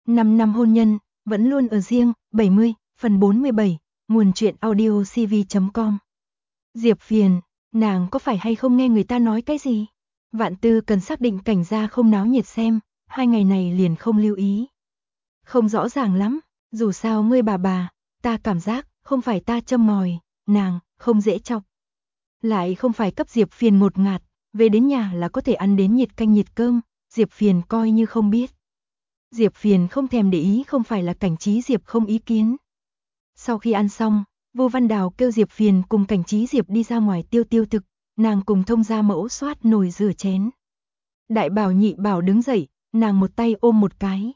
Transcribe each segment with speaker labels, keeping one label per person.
Speaker 1: 5 năm hôn nhân, vẫn luôn ở riêng, 70, phần 47, nguồn truyện audio cv.com. Diệp Phiền, nàng có phải hay không nghe người ta nói cái gì? Vạn Tư cần xác định cảnh gia không náo nhiệt xem, 2 ngày này liền không lưu ý. Không rõ ràng lắm, dù sao ngươi bà, ta cảm giác, không phải ta châm ngòi, nàng, không dễ chọc. Lại không phải cấp Diệp Phiền ngột ngạt, về đến nhà là có thể ăn đến nhiệt canh nhiệt cơm, Diệp Phiền coi như không biết. Diệp Phiền không thèm để ý, không phải là Cảnh Trí Diệp không ý kiến. Sau khi ăn xong, Vô Văn Đào kêu Diệp Phiền cùng Cảnh Trí Diệp đi ra ngoài tiêu thực, nàng cùng Thông gia mẫu xoát nồi rửa chén. Đại Bảo Nhị Bảo đứng dậy, nàng một tay ôm một cái.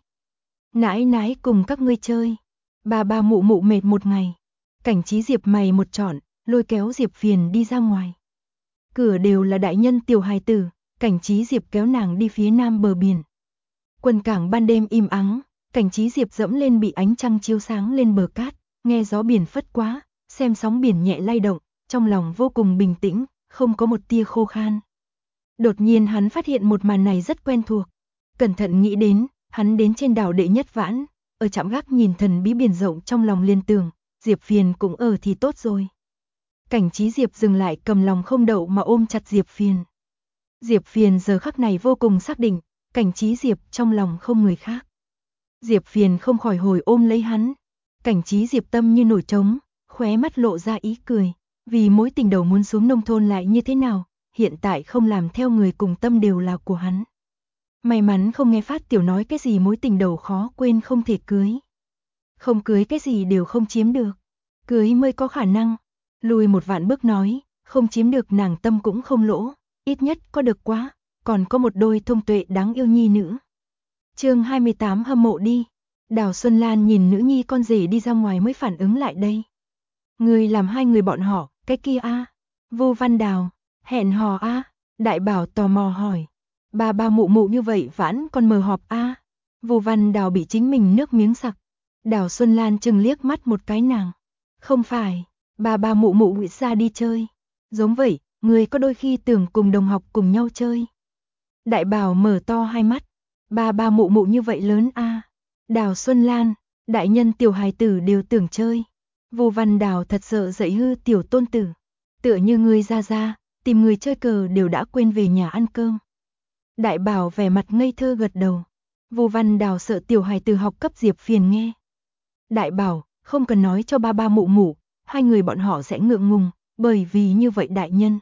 Speaker 1: Nãi nãi cùng các ngươi chơi, bà mụ mụ mệt một ngày. Cảnh Trí Diệp mày một trọn, lôi kéo Diệp Phiền đi ra ngoài. Cửa đều là đại nhân tiểu hài tử, Cảnh Trí Diệp kéo nàng đi phía nam bờ biển. Quần cảng ban đêm im ắng, Cảnh Trí Diệp dẫm lên bị ánh trăng chiếu sáng lên bờ cát, nghe gió biển phất quá, xem sóng biển nhẹ lay động, trong lòng vô cùng bình tĩnh, không có một tia khô khan. Đột nhiên hắn phát hiện một màn này rất quen thuộc. Cẩn thận nghĩ đến, hắn đến trên đảo Đệ Nhất Vãn, ở trạm gác nhìn thần bí biển rộng, trong lòng liên tưởng, Diệp Phiền cũng ở thì tốt rồi. Cảnh Trí Diệp dừng lại, cầm lòng không đậu mà ôm chặt Diệp Phiền. Diệp Phiền giờ khắc này vô cùng xác định, Cảnh Trí Diệp trong lòng không người khác. Diệp Phiền không khỏi hồi ôm lấy hắn. Cảnh Trí Diệp tâm như nổi trống, khóe mắt lộ ra ý cười, vì mối tình đầu muốn xuống nông thôn lại như thế nào, hiện tại không làm theo người cùng tâm đều là của hắn. May mắn không nghe Phát Tiểu nói cái gì mối tình đầu khó quên không thể cưới. Không cưới cái gì đều không chiếm được, cưới mới có khả năng. Lùi một vạn bước nói, không chiếm được nàng tâm cũng không lỗ, ít nhất có được quá, còn có một đôi thông tuệ đáng yêu nhi nữ. Chương 28 hâm mộ đi. Đào Xuân Lan nhìn nữ nhi con rể đi ra ngoài mới phản ứng lại đây. Người làm hai người bọn họ, cái kia a? Vô Văn Đào, hẹn hò a? Đại Bảo tò mò hỏi. Ba mụ mụ như vậy Vãn còn mờ họp a? Vô Văn Đào bị chính mình nước miếng sặc. Đào Xuân Lan chừng liếc mắt một cái nàng. Không phải, ba mụ mụ ra đi chơi. Giống vậy, người có đôi khi tưởng cùng đồng học cùng nhau chơi. Đại Bảo mở to hai mắt. Ba mụ mụ như vậy lớn a? Đào Xuân Lan, đại nhân tiểu hài tử đều tưởng chơi. Vô Văn Đào thật sợ dạy hư tiểu tôn tử. Tựa như người ra, tìm người chơi cờ đều đã quên về nhà ăn cơm. Đại Bảo vẻ mặt ngây thơ gật đầu. Vô Văn Đào sợ tiểu hài tử học cấp Diệp Phiền nghe. Đại Bảo, không cần nói cho ba mụ mụ, hai người bọn họ sẽ ngượng ngùng, bởi vì như vậy đại nhân.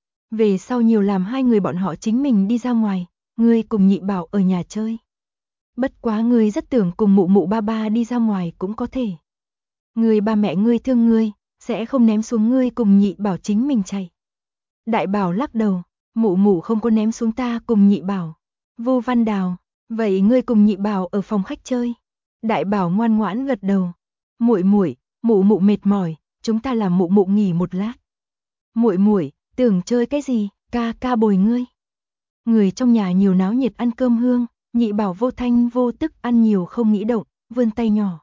Speaker 1: Về sau nhiều làm hai người bọn họ chính mình đi ra ngoài, ngươi cùng Nhị Bảo ở nhà chơi. Bất quá ngươi rất tưởng cùng mụ mụ ba đi ra ngoài cũng có thể. Ngươi ba mẹ ngươi thương ngươi, sẽ không ném xuống ngươi cùng Nhị Bảo chính mình chạy. Đại Bảo lắc đầu, mụ mụ không có ném xuống ta cùng Nhị Bảo. Vô Văn Đào, vậy ngươi cùng Nhị Bảo ở phòng khách chơi. Đại Bảo ngoan ngoãn gật đầu. Muội, mụ mụ mệt mỏi, chúng ta làm mụ mụ nghỉ một lát. Muội, tưởng chơi cái gì, ca bồi ngươi. Người trong nhà nhiều náo nhiệt ăn cơm hương, Nhị Bảo vô thanh vô tức ăn nhiều không nghĩ động, vươn tay nhỏ.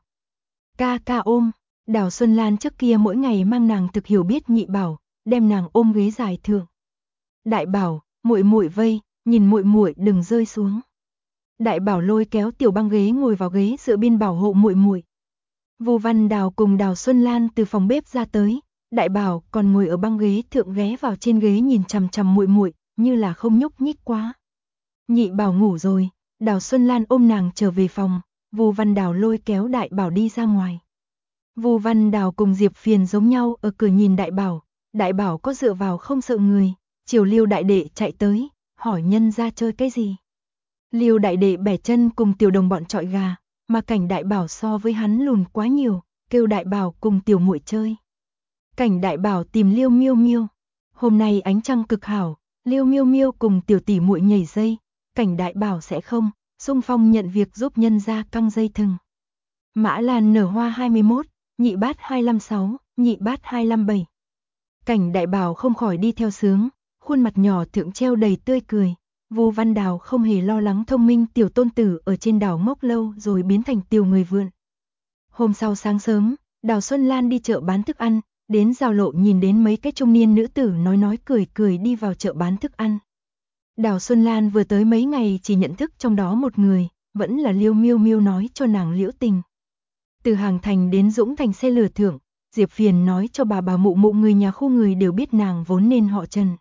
Speaker 1: Ca ôm. Đào Xuân Lan trước kia mỗi ngày mang nàng thực hiểu biết Nhị Bảo, đem nàng ôm ghế dài thượng. Đại Bảo, muội vây, nhìn muội đừng rơi xuống. Đại Bảo lôi kéo tiểu băng ghế ngồi vào ghế dựa biên bảo hộ muội. Vô Văn Đào cùng Đào Xuân Lan từ phòng bếp ra tới, Đại Bảo còn ngồi ở băng ghế thượng ghé vào trên ghế nhìn chằm chằm muội, như là không nhúc nhích quá. Nhị Bảo ngủ rồi, Đào Xuân Lan ôm nàng trở về phòng, Vô Văn Đào lôi kéo Đại Bảo đi ra ngoài. Vô Văn Đào cùng Diệp Phiền giống nhau ở cửa nhìn Đại Bảo có dựa vào không sợ người, chiều Liêu đại đệ chạy tới, hỏi nhân ra chơi cái gì. Liêu đại đệ bẻ chân cùng tiểu đồng bọn chọi gà, mà Cảnh Đại Bảo so với hắn lùn quá nhiều, kêu Đại Bảo cùng tiểu muội chơi. Cảnh Đại Bảo tìm Liêu Miêu Miêu. Hôm nay ánh trăng cực hảo, Liêu Miêu Miêu cùng tiểu tỷ muội nhảy dây, Cảnh Đại Bảo sẽ không, xung phong nhận việc giúp nhân ra căng dây thừng. Mã Lan nở hoa 21, Nhị Bát 256, Nhị Bát 257. Cảnh Đại Bảo không khỏi đi theo sướng, khuôn mặt nhỏ thượng treo đầy tươi cười. Vô Văn Đào không hề lo lắng thông minh tiểu tôn tử ở trên đảo ngốc lâu rồi biến thành tiểu người vượn. Hôm sau sáng sớm, Đào Xuân Lan đi chợ bán thức ăn, đến giao lộ nhìn đến mấy cái trung niên nữ tử nói cười đi vào chợ bán thức ăn. Đào Xuân Lan vừa tới mấy ngày chỉ nhận thức trong đó một người, vẫn là Liêu Miêu Miêu nói cho nàng Liễu Tình. Từ Hàng Thành đến Dũng Thành xe lửa thượng, Diệp Phiền nói cho bà mụ mụ người nhà khu người đều biết nàng vốn nên họ Trần.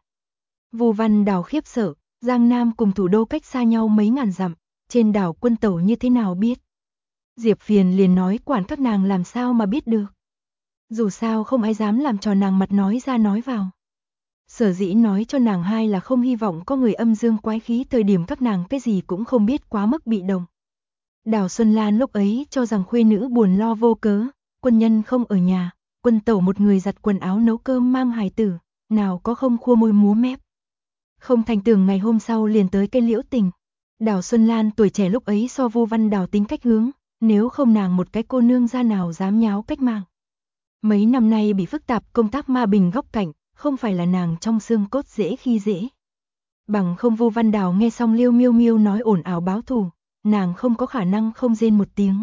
Speaker 1: Vu Văn Đào khiếp sợ, Giang Nam cùng thủ đô cách xa nhau mấy ngàn dặm, trên đảo Quân Tẩu như thế nào biết. Diệp Phiền liền nói quản các nàng làm sao mà biết được. Dù sao không ai dám làm cho nàng mặt nói ra nói vào. Sở dĩ nói cho nàng hai là không hy vọng có người âm dương quái khí thời điểm các nàng cái gì cũng không biết quá mức bị động. Đào Xuân Lan lúc ấy cho rằng khuê nữ buồn lo vô cớ, quân nhân không ở nhà, Quân Tẩu một người giặt quần áo nấu cơm mang hài tử, nào có không khua môi múa mép. Không thành tưởng ngày hôm sau liền tới cây Liễu Tình. Đào Xuân Lan tuổi trẻ lúc ấy so Vu Văn Đào tính cách hướng, nếu không nàng một cái cô nương ra nào dám nháo cách mạng. Mấy năm nay bị phức tạp công tác ma bình góc cạnh, không phải là nàng trong xương cốt dễ khi dễ. Bằng không Vu Văn Đào nghe xong Liêu Miêu Miêu nói ồn ào báo thù, nàng không có khả năng không rên một tiếng.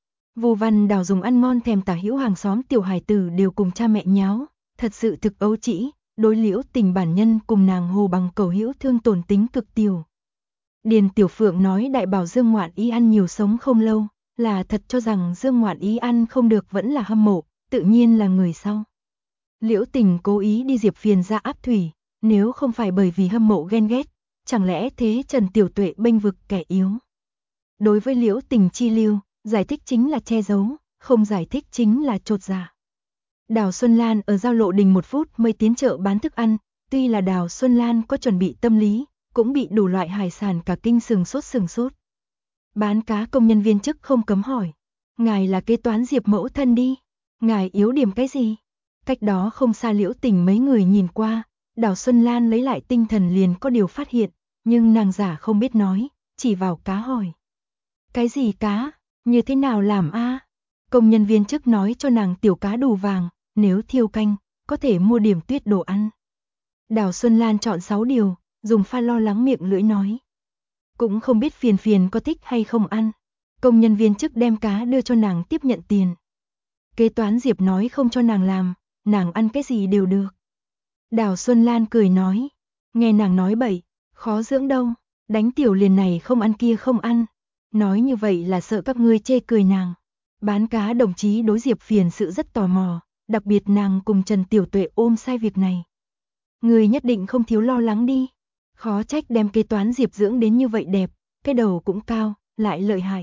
Speaker 1: Vu Văn Đào dùng ăn ngon thèm tả hữu hàng xóm tiểu hài tử đều cùng cha mẹ nháo, thật sự thực ấu trĩ, đối Liễu Tình bản nhân cùng nàng hồ bằng cầu hữu thương tổn tính cực tiểu. Điền Tiểu Phượng nói đại bảo Dương Ngoạn Ý ăn nhiều sống không lâu, là thật cho rằng Dương Ngoạn Ý ăn không được vẫn là hâm mộ, tự nhiên là người sau. Liễu Tình cố ý đi Diệp Phiền ra áp thủy, nếu không phải bởi vì hâm mộ ghen ghét, chẳng lẽ thế Trần Tiểu Tuệ bênh vực kẻ yếu. Đối với Liễu Tình chi lưu, giải thích chính là che giấu, không giải thích chính là chột dạ. Đào Xuân Lan ở giao lộ đình 1 phút mới tiến chợ bán thức ăn, tuy là Đào Xuân Lan có chuẩn bị tâm lý, cũng bị đủ loại hải sản cả kinh sừng sốt. Bán cá công nhân viên chức không cấm hỏi, ngài là kế toán Diệp mẫu thân đi, ngài yếu điểm cái gì? Cách đó không xa Liễu Tình mấy người nhìn qua, Đào Xuân Lan lấy lại tinh thần liền có điều phát hiện, nhưng nàng giả không biết nói, chỉ vào cá hỏi. Cái gì cá, như thế nào làm a? Công nhân viên chức nói cho nàng tiểu cá đủ vàng, nếu thiêu canh, có thể mua điểm tuyết đồ ăn. Đào Xuân Lan chọn 6 điều, dùng pha lo lắng miệng lưỡi nói. Cũng không biết Phiền Phiền có thích hay không ăn. Công nhân viên chức đem cá đưa cho nàng tiếp nhận tiền. Kế toán Diệp nói không cho nàng làm, nàng ăn cái gì đều được. Đào Xuân Lan cười nói, nghe nàng nói bậy, khó dưỡng đâu, đánh tiểu liền này không ăn kia không ăn. Nói như vậy là sợ các ngươi chê cười nàng. Bán cá đồng chí đối Diệp Phiền sự rất tò mò, đặc biệt nàng cùng Trần Tiểu Tuệ ôm sai việc này. Người nhất định không thiếu lo lắng đi. Khó trách đem kế toán Diệp dưỡng đến như vậy đẹp, cái đầu cũng cao, lại lợi hại.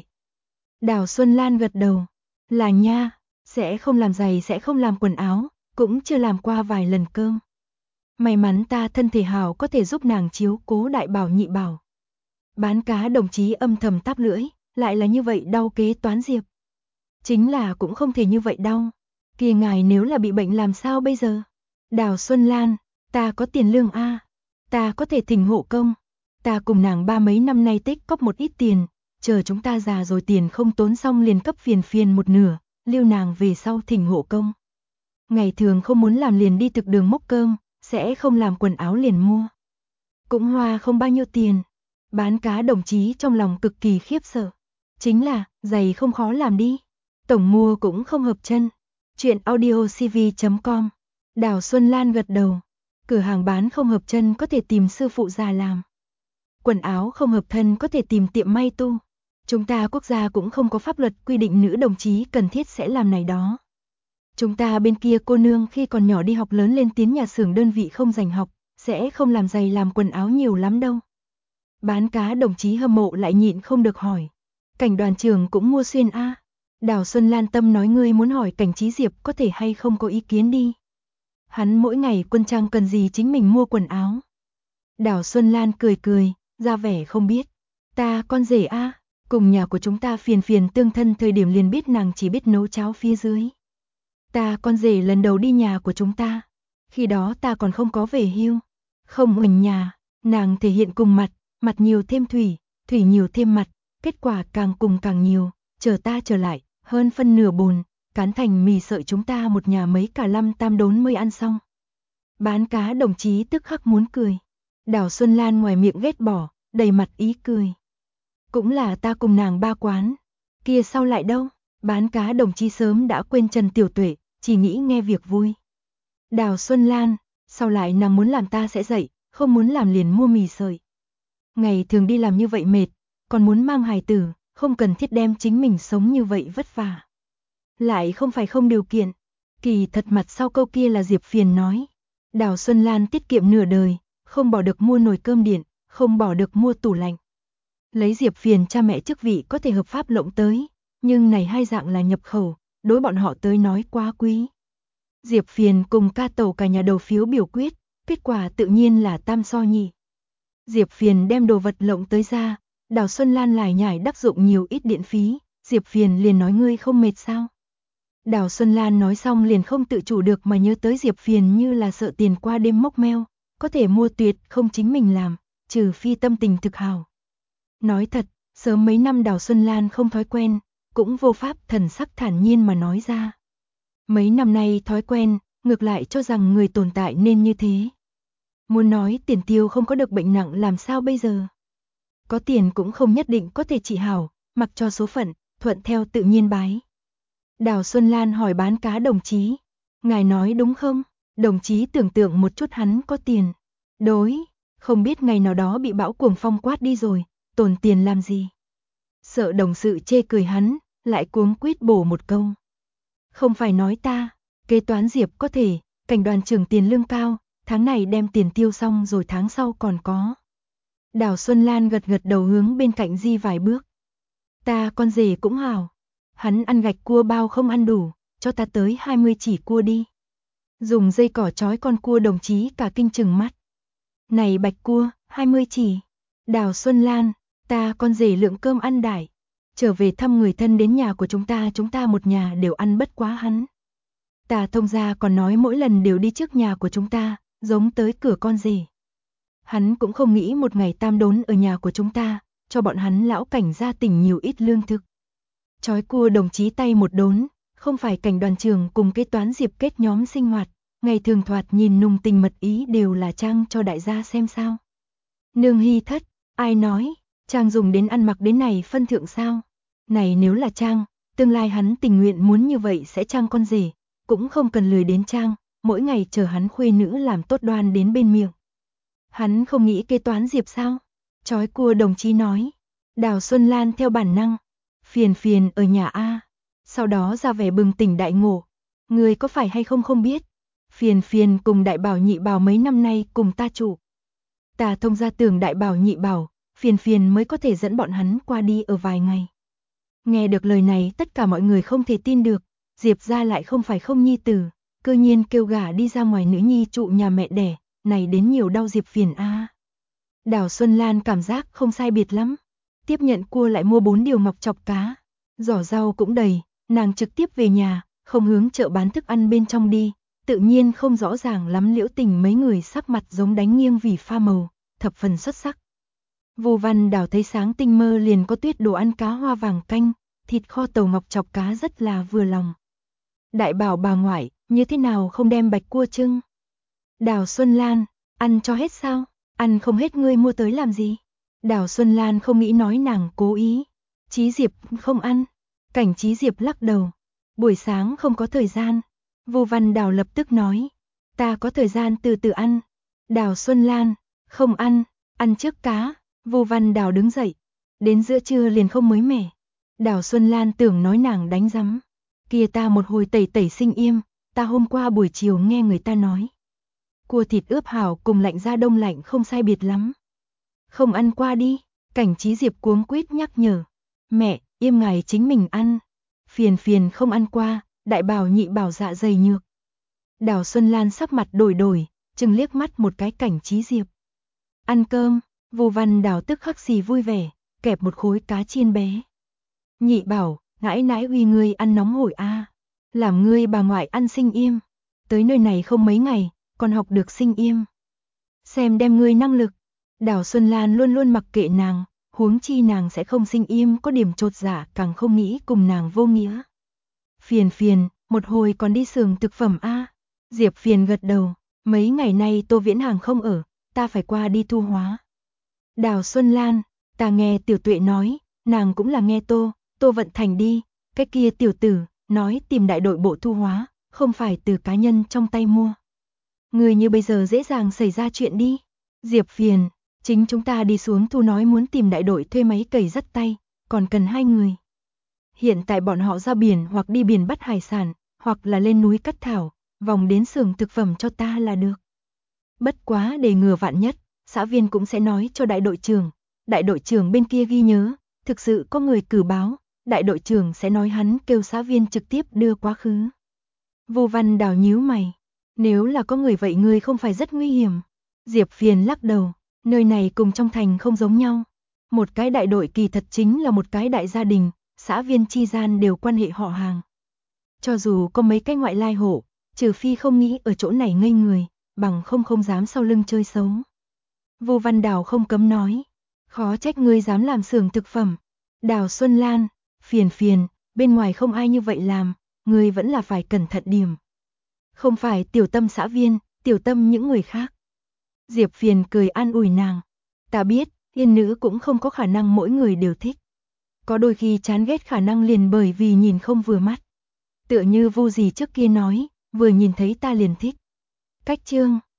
Speaker 1: Đào Xuân Lan gật đầu, là nha, sẽ không làm giày sẽ không làm quần áo, cũng chưa làm qua vài lần cơm. May mắn ta thân thể hảo có thể giúp nàng chiếu cố đại bảo nhị bảo. Bán cá đồng chí âm thầm táp lưỡi, lại là như vậy đau kế toán Diệp. Chính là cũng không thể như vậy đau. Kìa ngài nếu là bị bệnh làm sao bây giờ? Đào Xuân Lan, ta có tiền lương a, ta có thể thỉnh hộ công. Ta cùng nàng 30 năm nay tích cóp một ít tiền, chờ chúng ta già rồi tiền không tốn xong liền cấp Phiền Phiền một nửa, lưu nàng về sau thỉnh hộ công. Ngày thường không muốn làm liền đi thực đường mốc cơm, sẽ không làm quần áo liền mua. Cũng hoa không bao nhiêu tiền. Bán cá đồng chí trong lòng cực kỳ khiếp sợ. Chính là, giày không khó làm đi. Tổng mua cũng không hợp chân. Chuyện audiocv.com. Đào Xuân Lan gật đầu. Cửa hàng bán không hợp chân có thể tìm sư phụ già làm. Quần áo không hợp thân có thể tìm tiệm may tu. Chúng ta quốc gia cũng không có pháp luật quy định nữ đồng chí cần thiết sẽ làm này đó. Chúng ta bên kia cô nương khi còn nhỏ đi học lớn lên tiến nhà xưởng đơn vị không dành học, sẽ không làm giày làm quần áo nhiều lắm đâu. Bán cá đồng chí hâm mộ lại nhịn không được hỏi. Cảnh đoàn trưởng cũng mua xuyên a. Đào Xuân Lan tâm nói ngươi muốn hỏi Cảnh Trí Diệp có thể hay không có ý kiến đi. Hắn mỗi ngày quân trang cần gì chính mình mua quần áo. Đào Xuân Lan cười cười, ra vẻ không biết. Ta con rể a, cùng nhà của chúng ta Phiền Phiền tương thân thời điểm liền biết nàng chỉ biết nấu cháo phía dưới. Ta con rể lần đầu đi nhà của chúng ta. Khi đó ta còn không có về hưu. Không ở nhà, nàng thể hiện cùng mặt nhiều thêm thủy, thủy nhiều thêm mặt, kết quả càng cùng càng nhiều, chờ ta trở lại, hơn phân nửa bồn, cán thành mì sợi chúng ta một nhà mấy cả 5 tam đốn mới ăn xong. Bán cá đồng chí tức khắc muốn cười. Đào Xuân Lan ngoài miệng ghét bỏ, đầy mặt ý cười. Cũng là ta cùng nàng ba quán. Kia sau lại đâu? Bán cá đồng chí sớm đã quên Trần Tiểu Tuệ, chỉ nghĩ nghe việc vui. Đào Xuân Lan, sau lại nàng muốn làm ta sẽ dậy, không muốn làm liền mua mì sợi. Ngày thường đi làm như vậy mệt, còn muốn mang hài tử, không cần thiết đem chính mình sống như vậy vất vả. Lại không phải không điều kiện. Kỳ thật mặt sau câu kia là Diệp Phiền nói. Đào Xuân Lan tiết kiệm nửa đời, không bỏ được mua nồi cơm điện, không bỏ được mua tủ lạnh. Lấy Diệp Phiền cha mẹ chức vị có thể hợp pháp lộng tới, nhưng này hai dạng là nhập khẩu, đối bọn họ tới nói quá quý. Diệp Phiền cùng ca tẩu cả nhà đầu phiếu biểu quyết, kết quả tự nhiên là tam so nhị. Diệp Phiền đem đồ vật lộng tới ra, Đào Xuân Lan lải nhải đắc dụng nhiều ít điện phí, Diệp Phiền liền nói ngươi không mệt sao? Đào Xuân Lan nói xong liền không tự chủ được mà nhớ tới Diệp Phiền như là sợ tiền qua đêm mốc meo, có thể mua tuyệt không chính mình làm, trừ phi tâm tình thực hào. Nói thật, sớm mấy năm Đào Xuân Lan không thói quen, cũng vô pháp thần sắc thản nhiên mà nói ra. Mấy năm nay thói quen, ngược lại cho rằng người tồn tại nên như thế. Muốn nói tiền tiêu không có được bệnh nặng làm sao bây giờ? Có tiền cũng không nhất định có thể trị hảo, mặc cho số phận, thuận theo tự nhiên bái. Đào Xuân Lan hỏi bán cá đồng chí. Ngài nói đúng không? Đồng chí tưởng tượng một chút hắn có tiền. Đối, không biết ngày nào đó bị bão cuồng phong quát đi rồi, tồn tiền làm gì? Sợ đồng sự chê cười hắn, lại cuống quýt bổ một câu. Không phải nói ta, kế toán Diệp có thể, cảnh đoàn trưởng tiền lương cao, tháng này đem tiền tiêu xong rồi tháng sau còn có. Đào Xuân Lan gật gật đầu hướng bên cạnh Di vài bước. Ta con rể cũng hảo. Hắn ăn gạch cua bao không ăn đủ, cho ta tới 20 chỉ cua đi. Dùng dây cỏ trói con cua đồng chí cả kinh chừng mắt. Này bạch cua, 20 chỉ. Đào Xuân Lan, ta con rể lượng cơm ăn đại. Trở về thăm người thân đến nhà của chúng ta một nhà đều ăn bất quá hắn. Ta thông gia còn nói mỗi lần đều đi trước nhà của chúng ta, giống tới cửa con rể. Hắn cũng không nghĩ một ngày tam đốn ở nhà của chúng ta, cho bọn hắn lão cảnh gia tỉnh nhiều ít lương thực. Chói cua đồng chí tay một đốn, không phải cảnh đoàn trưởng cùng kế toán Diệp kết nhóm sinh hoạt, ngày thường thoạt nhìn nùng tình mật ý đều là trang cho đại gia xem sao. Nương hy thất, ai nói, trang dùng đến ăn mặc đến này phân thượng sao? Này nếu là trang, tương lai hắn tình nguyện muốn như vậy sẽ trang con rể, cũng không cần lười đến trang, mỗi ngày chờ hắn khuê nữ làm tốt đoan đến bên miệng. Hắn không nghĩ kế toán Diệp sao? Chói cua đồng chí nói. Đào Xuân Lan theo bản năng. Phiền ở nhà A. Sau đó ra vẻ bừng tỉnh đại ngộ. Người có phải hay không không biết. Phiền cùng đại bảo nhị bảo mấy năm nay cùng ta trụ. Ta thông ra tưởng đại bảo nhị bảo, phiền mới có thể dẫn bọn hắn qua đi ở vài ngày. Nghe được lời này tất cả mọi người không thể tin được. Diệp ra lại không phải không nhi tử, cơ nhiên kêu gả đi ra ngoài nữ nhi trụ nhà mẹ đẻ, này đến nhiều đau Diệp phiền a. Đào Xuân Lan cảm giác không sai biệt lắm. Tiếp nhận cua lại mua 4 điều mọc chọc cá. Giỏ rau cũng đầy, nàng trực tiếp về nhà, không hướng chợ bán thức ăn bên trong đi. Tự nhiên không rõ ràng lắm Liễu Tình mấy người sắc mặt giống đánh nghiêng vì pha màu, thập phần xuất sắc. Vô Văn Đào thấy sáng tinh mơ liền có tuyết đồ ăn cá hoa vàng canh, thịt kho tàu mọc chọc cá rất là vừa lòng. Đại bảo bà ngoại, như thế nào không đem bạch cua trưng? Đào Xuân Lan, ăn cho hết sao? Ăn không hết ngươi mua tới làm gì? Đào Xuân Lan không nghĩ nói nàng cố ý. Chí Diệp không ăn. Cảnh Chí Diệp lắc đầu. Buổi sáng không có thời gian. Vô Văn Đào lập tức nói. Ta có thời gian từ từ ăn. Đào Xuân Lan, không ăn, ăn trước cá. Vô Văn Đào đứng dậy. Đến giữa trưa liền không mới mẻ. Đào Xuân Lan tưởng nói nàng đánh rắm. Kia ta một hồi tẩy sinh im. Ta hôm qua buổi chiều nghe người ta nói. Cua thịt ướp hảo cùng lạnh ra đông lạnh không sai biệt lắm. Không ăn qua đi, Cảnh Chí Diệp cuống quýt nhắc nhở. Mẹ, im ngài chính mình ăn. Phiền không ăn qua, đại bảo nhị bảo dạ dày nhược. Đào Xuân Lan sắc mặt đổi, chừng liếc mắt một cái Cảnh Chí Diệp. Ăn cơm, Vô Văn Đào tức khắc xì vui vẻ, kẹp một khối cá chiên bé. Nhị bảo, ngãi nãi uy ngươi ăn nóng hổi a, làm ngươi bà ngoại ăn sinh im. Tới nơi này không mấy ngày, còn học được sinh im. Xem đem ngươi năng lực. Đào Xuân Lan luôn luôn mặc kệ nàng, huống chi nàng sẽ không sinh im có điểm chột dạ càng không nghĩ cùng nàng vô nghĩa. Phiền, một hồi còn đi xưởng thực phẩm a. Diệp Phiền gật đầu, mấy ngày nay Tô Viễn Hàng không ở, ta phải qua đi thu hóa. Đào Xuân Lan, ta nghe Tiểu Tuệ nói, nàng cũng là nghe Tô Vận Thành đi, cái kia tiểu tử, nói tìm đại đội bộ thu hóa, không phải từ cá nhân trong tay mua. Người như bây giờ dễ dàng xảy ra chuyện đi. Diệp Phiền, chính chúng ta đi xuống thu nói muốn tìm đại đội thuê máy cày dắt tay, còn cần 2 người. Hiện tại bọn họ ra biển hoặc đi biển bắt hải sản, hoặc là lên núi cắt thảo, vòng đến xưởng thực phẩm cho ta là được. Bất quá để ngừa vạn nhất, xã viên cũng sẽ nói cho đại đội trưởng bên kia ghi nhớ, thực sự có người cử báo, đại đội trưởng sẽ nói hắn kêu xã viên trực tiếp đưa quá khứ. Vô Văn Đào nhíu mày, nếu là có người vậy ngươi không phải rất nguy hiểm. Diệp Phiền lắc đầu, nơi này cùng trong thành không giống nhau. Một cái đại đội kỳ thật chính là một cái đại gia đình, xã viên chi gian đều quan hệ họ hàng. Cho dù có mấy cái ngoại lai hộ, trừ phi không nghĩ ở chỗ này ngây người, bằng không dám sau lưng chơi xấu. Vô Văn Đào không cấm nói, khó trách ngươi dám làm xưởng thực phẩm. Đào Xuân Lan, Phiền, bên ngoài không ai như vậy làm, ngươi vẫn là phải cẩn thận điểm. Không phải tiểu tâm xã viên, tiểu tâm những người khác. Diệp Phiền cười an ủi nàng. Ta biết, yên nữ cũng không có khả năng mỗi người đều thích. Có đôi khi chán ghét khả năng liền bởi vì nhìn không vừa mắt. Tựa như Vu dì trước kia nói, vừa nhìn thấy ta liền thích. Cách chương